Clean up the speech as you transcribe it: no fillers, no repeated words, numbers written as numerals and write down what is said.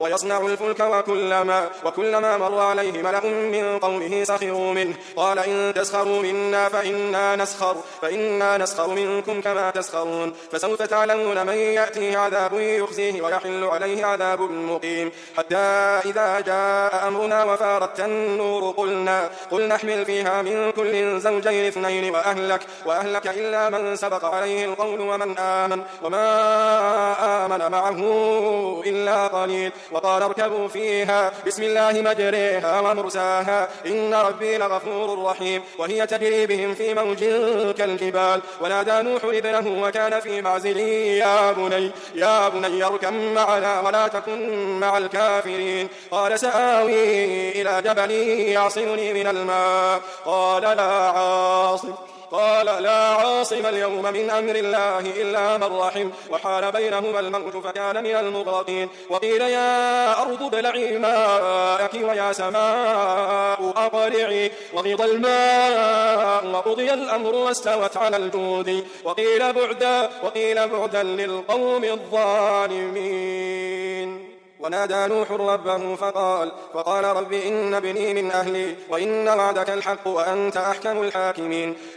ويصنع الفلك وكلما مر عليه ملأ من قومه سخروا منه قال إن تسخروا منا فإنا نسخر منكم كما تسخرون فسوف تعلمون من يأتيه عذاب يخزيه ويحل عليه عذاب مقيم حتى إذا جاء أمرنا وفارت النور قلنا احمل فيها من كل زوجين اثنين وأهلك إلا من سبق عليه القول وما آمن معه إلا قليل وقال اركبوا فيها بسم الله مجريها ومرساها إن ربي لغفور رحيم وهي تجري بهم في موج كالجبال ونادى نوح ابنه وكان في معزل يا بني اركب معنا ولا تكن مع الكافرين قال سآوي إلى جبل يعصمني من الماء قال لا عاصم اليوم من أمر الله إلا من رحم وحال بينهما الموت فكان من المغرقين وقيل يا أرض ابلعي ماءك ويا سماء أقلعي وغض الماء وقضي الأمر واستوت على الجود وقيل بعدا للقوم الظالمين ونادى نوح ربه فقال رب إن ابني من أهلي وإن وعدك الحق وأنت أحكم الحاكمين